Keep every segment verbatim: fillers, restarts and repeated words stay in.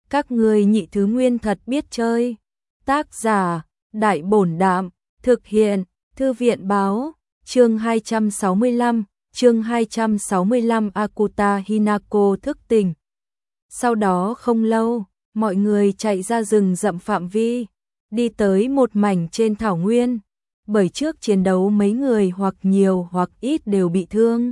Các ngươi nhị thứ nguyên thật biết chơi. Tác giả, Đại Bổn Đạm, thực hiện, Thư viện Báo, chương hai trăm sáu mươi lăm, chương hai trăm sáu mươi lăm Akuta Hinako thức tỉnh. Sau đó không lâu, mọi người chạy ra rừng rậm phạm vi, đi tới một mảnh trên thảo nguyên, bởi trước chiến đấu mấy người hoặc nhiều hoặc ít đều bị thương.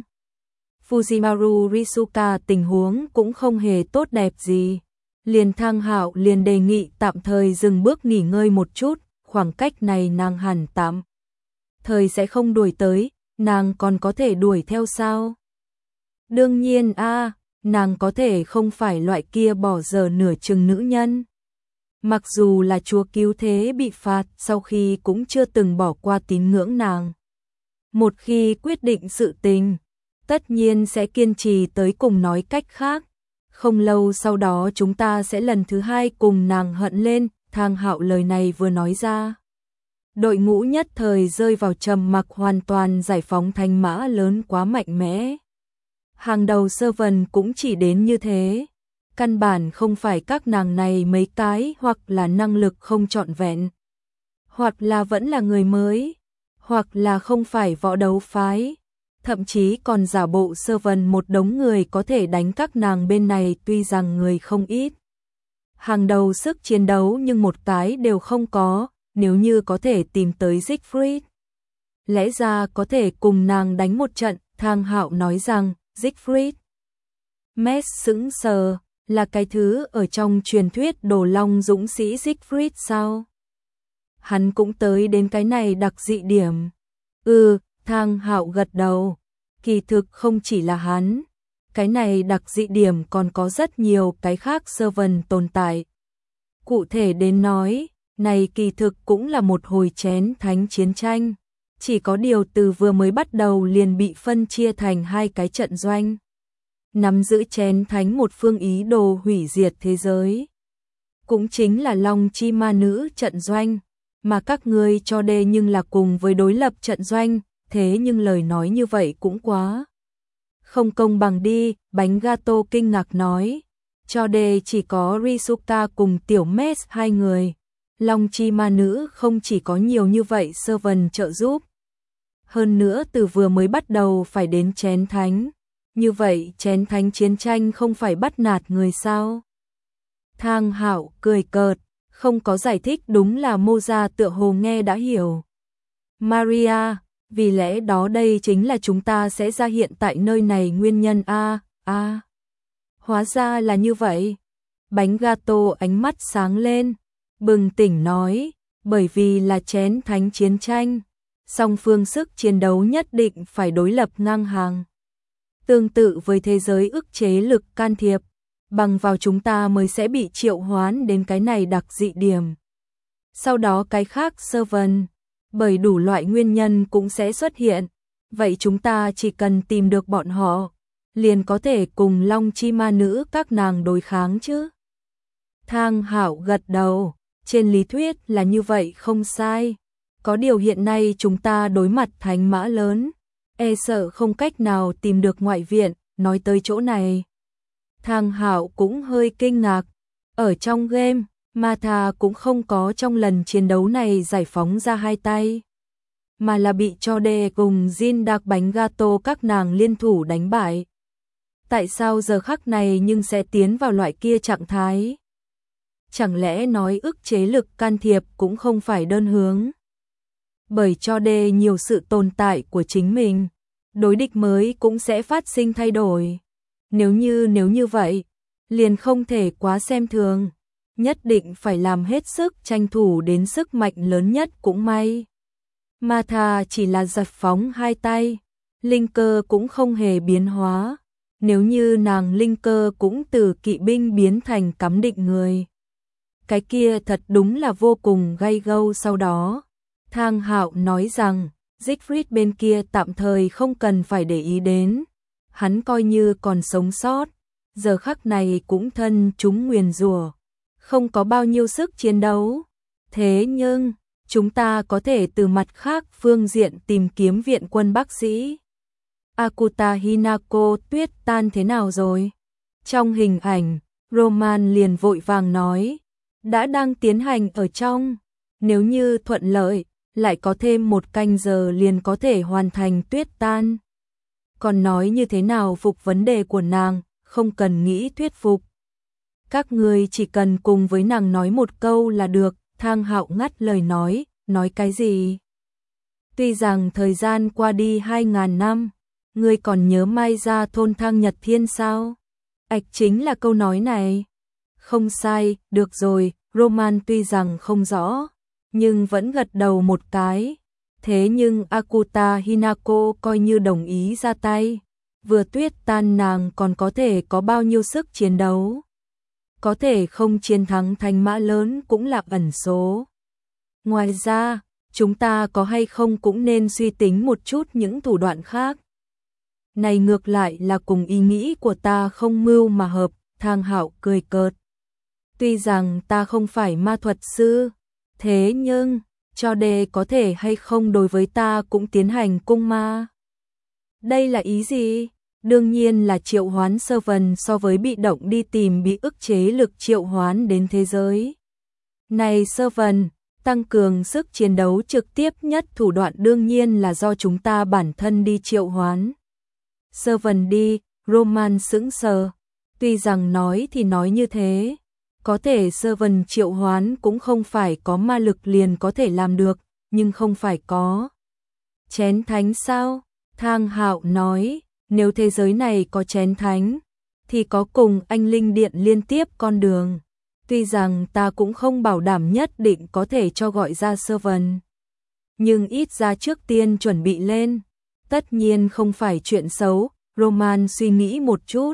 Fujimaru Risuka tình huống cũng không hề tốt đẹp gì. Liền Thang Hạo liền đề nghị tạm thời dừng bước nghỉ ngơi một chút, khoảng cách này nàng hẳn tạm thời sẽ không đuổi tới, nàng còn có thể đuổi theo sao? Đương nhiên a, nàng có thể không phải loại kia bỏ dở nửa chừng nữ nhân. Mặc dù là chúa cứu thế bị phạt, sau khi cũng chưa từng bỏ qua tín ngưỡng nàng. Một khi quyết định sự tình, tất nhiên sẽ kiên trì tới cùng, nói cách khác. Không lâu sau đó chúng ta sẽ lần thứ hai cùng nàng hận lên. Thang Hạo lời này vừa nói ra, đội ngũ nhất thời rơi vào trầm mặc, hoàn toàn giải phóng thanh mã lớn quá mạnh mẽ. Hàng đầu sơ vần cũng chỉ đến như thế. Căn bản không phải các nàng này mấy cái, hoặc là năng lực không trọn vẹn, hoặc là vẫn là người mới, hoặc là không phải võ đấu phái. Thậm chí còn giả bộ sơ vần một đống người có thể đánh các nàng bên này, tuy rằng người không ít. Hàng đầu sức chiến đấu nhưng một cái đều không có, nếu như có thể tìm tới Siegfried, lẽ ra có thể cùng nàng đánh một trận. Thang Hạo nói rằng, Siegfried. Mess sững sờ, là cái thứ ở trong truyền thuyết Đồ Long dũng sĩ Siegfried sao? Hắn cũng tới đến cái này đặc dị điểm. Ừ, Thang Hạo gật đầu. Kỳ thực không chỉ là hắn, cái này đặc dị điểm còn có rất nhiều cái khác sơ vần tồn tại. Cụ thể đến nói, này kỳ thực cũng là một hồi chén thánh chiến tranh. Chỉ có điều từ vừa mới bắt đầu liền bị phân chia thành hai cái trận doanh. Nắm giữ chén thánh một phương ý đồ hủy diệt thế giới, cũng chính là Long Chi Ma Nữ trận doanh. Mà các ngươi cho đê nhưng là cùng với đối lập trận doanh. Thế nhưng lời nói như vậy cũng quá không công bằng đi. Bánh gato kinh ngạc nói, cho đê chỉ có Risuka cùng tiểu Mess hai người. Long Chi Ma Nữ không chỉ có nhiều như vậy sơ vần trợ giúp, hơn nữa từ vừa mới bắt đầu phải đến chén thánh. Như vậy chén thánh chiến tranh không phải bắt nạt người sao? Thang Hạo cười cợt, không có giải thích, đúng là Mô Gia tựa hồ nghe đã hiểu. Maria, vì lẽ đó đây chính là chúng ta sẽ ra hiện tại nơi này nguyên nhân a. A. Hóa ra là như vậy. Bánh gato ánh mắt sáng lên, bừng tỉnh nói, bởi vì là chén thánh chiến tranh, song phương sức chiến đấu nhất định phải đối lập ngang hàng. Tương tự với thế giới ức chế lực can thiệp, bằng vào chúng ta mới sẽ bị triệu hoán đến cái này đặc dị điểm. Sau đó cái khác sơ vần, bởi đủ loại nguyên nhân cũng sẽ xuất hiện. Vậy chúng ta chỉ cần tìm được bọn họ, liền có thể cùng Long Chi Ma Nữ các nàng đối kháng chứ? Thang Hạo gật đầu, trên lý thuyết là như vậy không sai. Có điều hiện nay chúng ta đối mặt thánh mã lớn, e sợ không cách nào tìm được ngoại viện. Nói tới chỗ này, Thang Hạo cũng hơi kinh ngạc. Ở trong game, Martha cũng không có trong lần chiến đấu này giải phóng ra hai tay, mà là bị cho đê cùng Jin Đặc bánh gato các nàng liên thủ đánh bại. Tại sao giờ khắc này nhưng sẽ tiến vào loại kia trạng thái? Chẳng lẽ nói ức chế lực can thiệp cũng không phải đơn hướng? Bởi cho đê nhiều sự tồn tại của chính mình, đối địch mới cũng sẽ phát sinh thay đổi. Nếu như nếu như vậy, liền không thể quá xem thường, nhất định phải làm hết sức tranh thủ đến sức mạnh lớn nhất cũng may. Martha chỉ là giật phóng hai tay, linh cơ cũng không hề biến hóa. Nếu như nàng linh cơ cũng từ kỵ binh biến thành cắm định người, cái kia thật đúng là vô cùng gay gâu. Sau đó, Thang Hạo nói rằng, Siegfried bên kia tạm thời không cần phải để ý đến. Hắn coi như còn sống sót, giờ khắc này cũng thân chúng nguyền rủa, không có bao nhiêu sức chiến đấu. Thế nhưng, chúng ta có thể từ mặt khác phương diện tìm kiếm viện quân bác sĩ. Akuta Hinako tuyết tan thế nào rồi? Trong hình ảnh, Roman liền vội vàng nói, đã đang tiến hành ở trong, nếu như thuận lợi, lại có thêm một canh giờ liền có thể hoàn thành tuyết tan. Còn nói như thế nào phục vấn đề của nàng, không cần nghĩ thuyết phục. Các ngươi chỉ cần cùng với nàng nói một câu là được. Thang Hạo ngắt lời nói, nói cái gì? Tuy rằng thời gian qua đi hai ngàn năm, ngươi còn nhớ Mai Gia thôn Thang Nhật Thiên sao? Ảch chính là câu nói này. Không sai, được rồi, Roman tuy rằng không rõ, nhưng vẫn gật đầu một cái. Thế nhưng Akuta Hinako coi như đồng ý ra tay. Vừa tuyết tan nàng còn có thể có bao nhiêu sức chiến đấu. Có thể không chiến thắng thành mã lớn cũng là ẩn số. Ngoài ra, chúng ta có hay không cũng nên suy tính một chút những thủ đoạn khác. Này ngược lại là cùng ý nghĩ của ta không mưu mà hợp, Thang Hạo cười cợt. Tuy rằng ta không phải ma thuật sư, thế nhưng, cho đề có thể hay không đối với ta cũng tiến hành cung ma. Đây là ý gì? Đương nhiên là triệu hoán sơ vần so với bị động đi tìm bị ức chế lực triệu hoán đến thế giới. Này sơ vần, tăng cường sức chiến đấu trực tiếp nhất thủ đoạn đương nhiên là do chúng ta bản thân đi triệu hoán. Sơ vần đi, Roman sững sờ. Tuy rằng nói thì nói như thế, có thể sơ vần triệu hoán cũng không phải có ma lực liền có thể làm được, nhưng không phải có. Chén thánh sao? Thang Hạo nói, nếu thế giới này có chén thánh, thì có cùng anh linh điện liên tiếp con đường. Tuy rằng ta cũng không bảo đảm nhất định có thể cho gọi ra sơ vần, nhưng ít ra trước tiên chuẩn bị lên. Tất nhiên không phải chuyện xấu, Roman suy nghĩ một chút.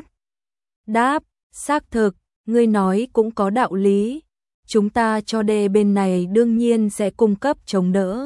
Đáp, xác thực, ngươi nói cũng có đạo lý. Chúng ta cho đề bên này đương nhiên sẽ cung cấp chống đỡ.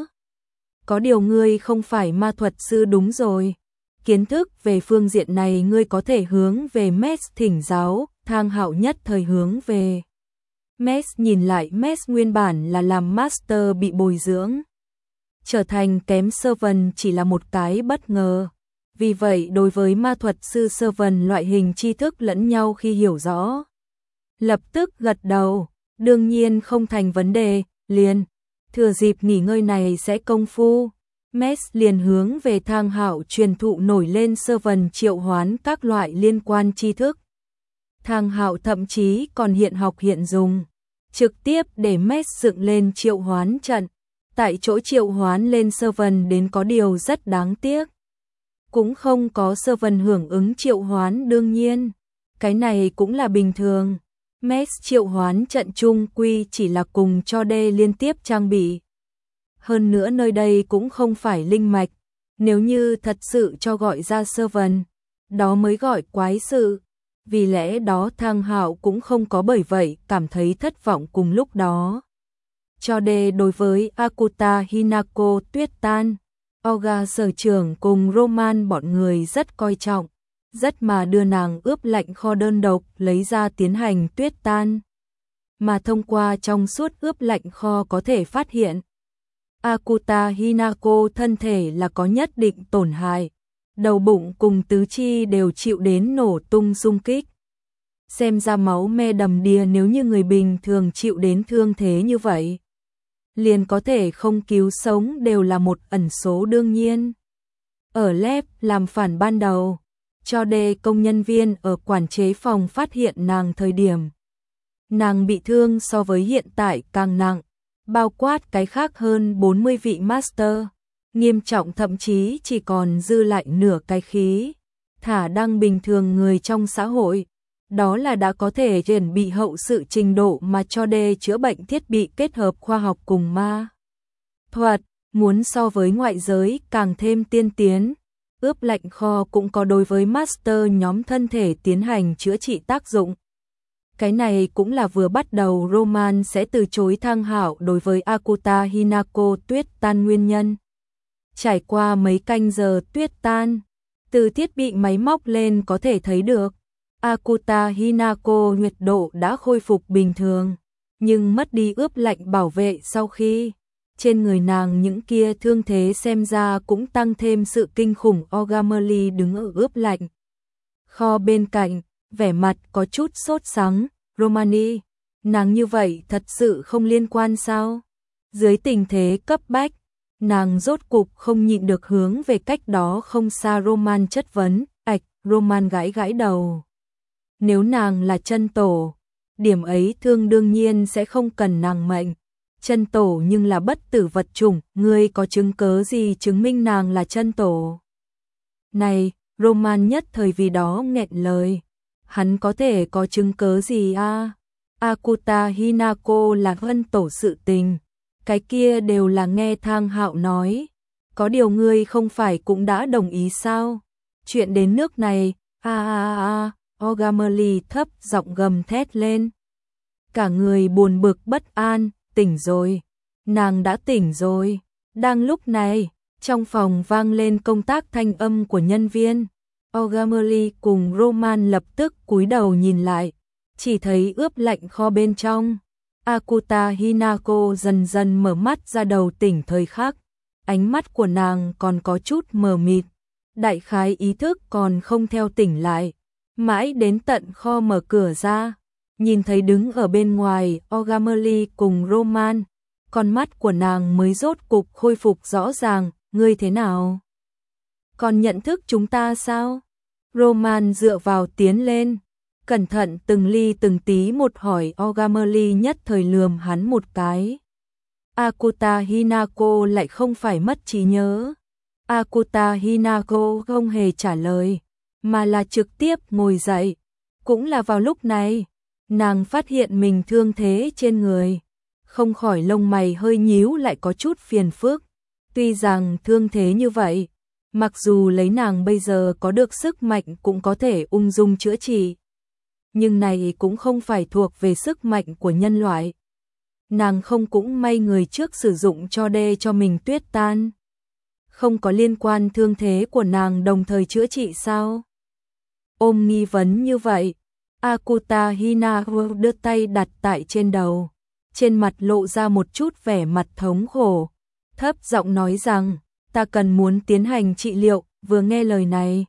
Có điều ngươi không phải ma thuật sư đúng rồi. Kiến thức về phương diện này ngươi có thể hướng về Mess thỉnh giáo. Thang Hạo nhất thời hướng về Mess, nhìn lại Mess nguyên bản là làm master bị bồi dưỡng, trở thành kém sơ vần chỉ là một cái bất ngờ. Vì vậy đối với ma thuật sư sơ vần loại hình tri thức lẫn nhau khi hiểu rõ, lập tức gật đầu, đương nhiên không thành vấn đề, liền thừa dịp nghỉ ngơi này sẽ công phu. Mess liền hướng về Thang Hạo truyền thụ nổi lên sơ vần triệu hoán các loại liên quan tri thức. Thang Hạo thậm chí còn hiện học hiện dùng, trực tiếp để Mess dựng lên triệu hoán trận, tại chỗ triệu hoán lên sơ vần đến có điều rất đáng tiếc. Cũng không có sơ vần hưởng ứng triệu hoán đương nhiên, cái này cũng là bình thường. Mess triệu hoán trận chung quy chỉ là cùng cho đê liên tiếp trang bị. Hơn nữa nơi đây cũng không phải linh mạch, nếu như thật sự cho gọi ra sơ vần, đó mới gọi quái sự. Vì lẽ đó Thang Hạo cũng không có bởi vậy cảm thấy thất vọng cùng lúc đó. Cho đê đối với Akuta Hinako tuyết tan, Oga sở trưởng cùng Roman bọn người rất coi trọng, rất mà đưa nàng ướp lạnh kho đơn độc lấy ra tiến hành tuyết tan. Mà thông qua trong suốt ướp lạnh kho có thể phát hiện, Akuta Hinako thân thể là có nhất định tổn hại, đầu bụng cùng tứ chi đều chịu đến nổ tung xung kích. Xem ra máu me đầm đìa, nếu như người bình thường chịu đến thương thế như vậy, liền có thể không cứu sống đều là một ẩn số đương nhiên. Ở lab làm phản ban đầu, cho đê công nhân viên ở quản chế phòng phát hiện nàng thời điểm, nàng bị thương so với hiện tại càng nặng, bao quát cái khác hơn bốn mươi vị master, nghiêm trọng thậm chí chỉ còn dư lại nửa cái khí, thả đang bình thường người trong xã hội. Đó là đã có thể chuẩn bị hậu sự trình độ mà cho đê chữa bệnh thiết bị kết hợp khoa học cùng ma thuật, muốn so với ngoại giới càng thêm tiên tiến. Ướp lạnh kho cũng có đối với master nhóm thân thể tiến hành chữa trị tác dụng. Cái này cũng là vừa bắt đầu Roman sẽ từ chối Thang Hạo đối với Akuta Hinako tuyết tan nguyên nhân. Trải qua mấy canh giờ tuyết tan, từ thiết bị máy móc lên có thể thấy được, Akuta Hinako nhiệt độ đã khôi phục bình thường, nhưng mất đi ướp lạnh bảo vệ sau khi trên người nàng những kia thương thế xem ra cũng tăng thêm sự kinh khủng. Ogameli đứng ở ướp lạnh kho bên cạnh, vẻ mặt có chút sốt sắng, Romani, nàng như vậy thật sự không liên quan sao? Dưới tình thế cấp bách, nàng rốt cục không nhịn được hướng về cách đó không xa Roman chất vấn, ạch, Roman gãi gãi đầu. Nếu nàng là chân tổ, điểm ấy thương đương nhiên sẽ không cần nàng mệnh. Chân tổ nhưng là bất tử vật chủng, ngươi có chứng cớ gì chứng minh nàng là chân tổ? Này, Roman nhất thời vì đó nghẹn lời. Hắn có thể có chứng cớ gì a? À? Akuta Hinako là vân tổ sự tình. Cái kia đều là nghe Thang Hạo nói. Có điều ngươi không phải cũng đã đồng ý sao? Chuyện đến nước này, a a a, Ogameli thấp giọng gầm thét lên. Cả người buồn bực bất an, tỉnh rồi. Nàng đã tỉnh rồi. Đang lúc này, trong phòng vang lên công tác thanh âm của nhân viên. Ogameli cùng Roman lập tức cúi đầu nhìn lại, chỉ thấy ướp lạnh kho bên trong. Akuta Hinako dần dần mở mắt ra đầu tỉnh thời khắc, ánh mắt của nàng còn có chút mờ mịt, đại khái ý thức còn không theo tỉnh lại, mãi đến tận kho mở cửa ra, nhìn thấy đứng ở bên ngoài Ogameli cùng Roman, con mắt của nàng mới rốt cục khôi phục rõ ràng, ngươi thế nào? Còn nhận thức chúng ta sao? Roman dựa vào tiến lên, cẩn thận từng ly từng tí một hỏi Ogameli nhất thời lườm hắn một cái. Akuta Hinako lại không phải mất trí nhớ. Akuta Hinako không hề trả lời, mà là trực tiếp ngồi dậy. Cũng là vào lúc này, nàng phát hiện mình thương thế trên người. Không khỏi lông mày hơi nhíu lại có chút phiền phức. Tuy rằng thương thế như vậy, mặc dù lấy nàng bây giờ có được sức mạnh cũng có thể ung dung chữa trị. Nhưng này cũng không phải thuộc về sức mạnh của nhân loại. Nàng không cũng may người trước sử dụng cho đê cho mình tuyết tan. Không có liên quan thương thế của nàng đồng thời chữa trị sao? Ôm nghi vấn như vậy, Akuta Hinako đưa tay đặt tại trên đầu. Trên mặt lộ ra một chút vẻ mặt thống khổ. Thấp giọng nói rằng, ta cần muốn tiến hành trị liệu, vừa nghe lời này.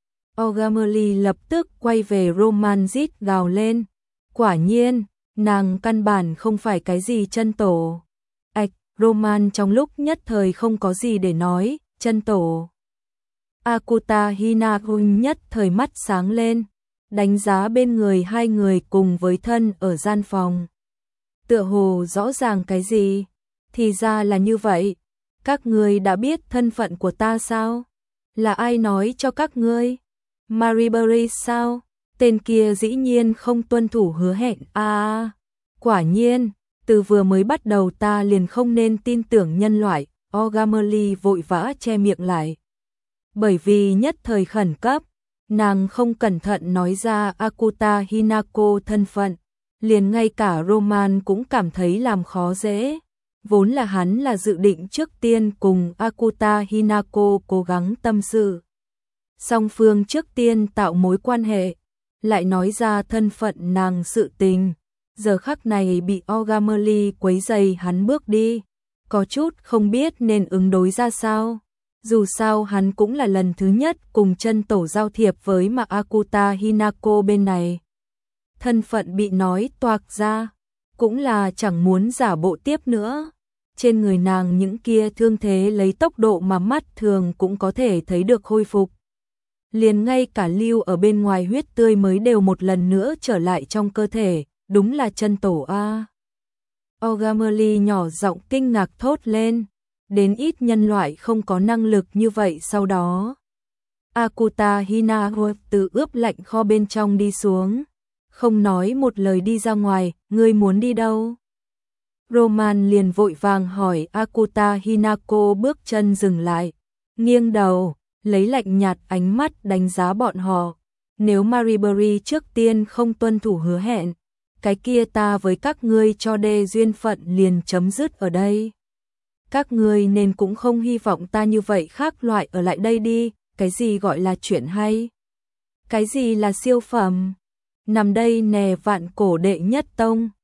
Ogameli lập tức quay về Roman rít gào lên. Quả nhiên, nàng căn bản không phải cái gì chân tổ. Ảch, Roman trong lúc nhất thời không có gì để nói, chân tổ. Akuta Hinako nhất thời mắt sáng lên, đánh giá bên người hai người cùng với thân ở gian phòng. Tựa hồ rõ ràng cái gì? Thì ra là như vậy. Các ngươi đã biết thân phận của ta sao? Là ai nói cho các ngươi? Maribury sao? Tên kia dĩ nhiên không tuân thủ hứa hẹn. À, quả nhiên, từ vừa mới bắt đầu ta liền không nên tin tưởng nhân loại. Ogameli vội vã che miệng lại. Bởi vì nhất thời khẩn cấp, nàng không cẩn thận nói ra Akuta Hinako thân phận. Liền ngay cả Roman cũng cảm thấy làm khó dễ. Vốn là hắn là dự định trước tiên cùng Akuta Hinako cố gắng tâm sự. Song phương trước tiên tạo mối quan hệ, lại nói ra thân phận nàng sự tình. Giờ khắc này bị Ogameli quấy rầy hắn bước đi, có chút không biết nên ứng đối ra sao. Dù sao hắn cũng là lần thứ nhất cùng chân tổ giao thiệp với mà Akuta Hinako bên này. Thân phận bị nói toạc ra, cũng là chẳng muốn giả bộ tiếp nữa. Trên người nàng những kia thương thế lấy tốc độ mà mắt thường cũng có thể thấy được khôi phục. Liền ngay cả lưu ở bên ngoài huyết tươi mới đều một lần nữa trở lại trong cơ thể, đúng là chân tổ a. Ogameli nhỏ giọng kinh ngạc thốt lên, đến ít nhân loại không có năng lực như vậy sau đó. Akuta Hinako từ ướp lạnh kho bên trong đi xuống, không nói một lời đi ra ngoài, ngươi muốn đi đâu? Roman liền vội vàng hỏi Akuta Hinako bước chân dừng lại, nghiêng đầu, lấy lạnh nhạt ánh mắt đánh giá bọn họ. Nếu Maribury trước tiên không tuân thủ hứa hẹn, cái kia ta với các ngươi cho đê duyên phận liền chấm dứt ở đây. Các ngươi nên cũng không hy vọng ta như vậy khác loại ở lại đây đi, cái gì gọi là chuyện hay? Cái gì là siêu phẩm? Nằm đây nè vạn cổ đệ nhất tông.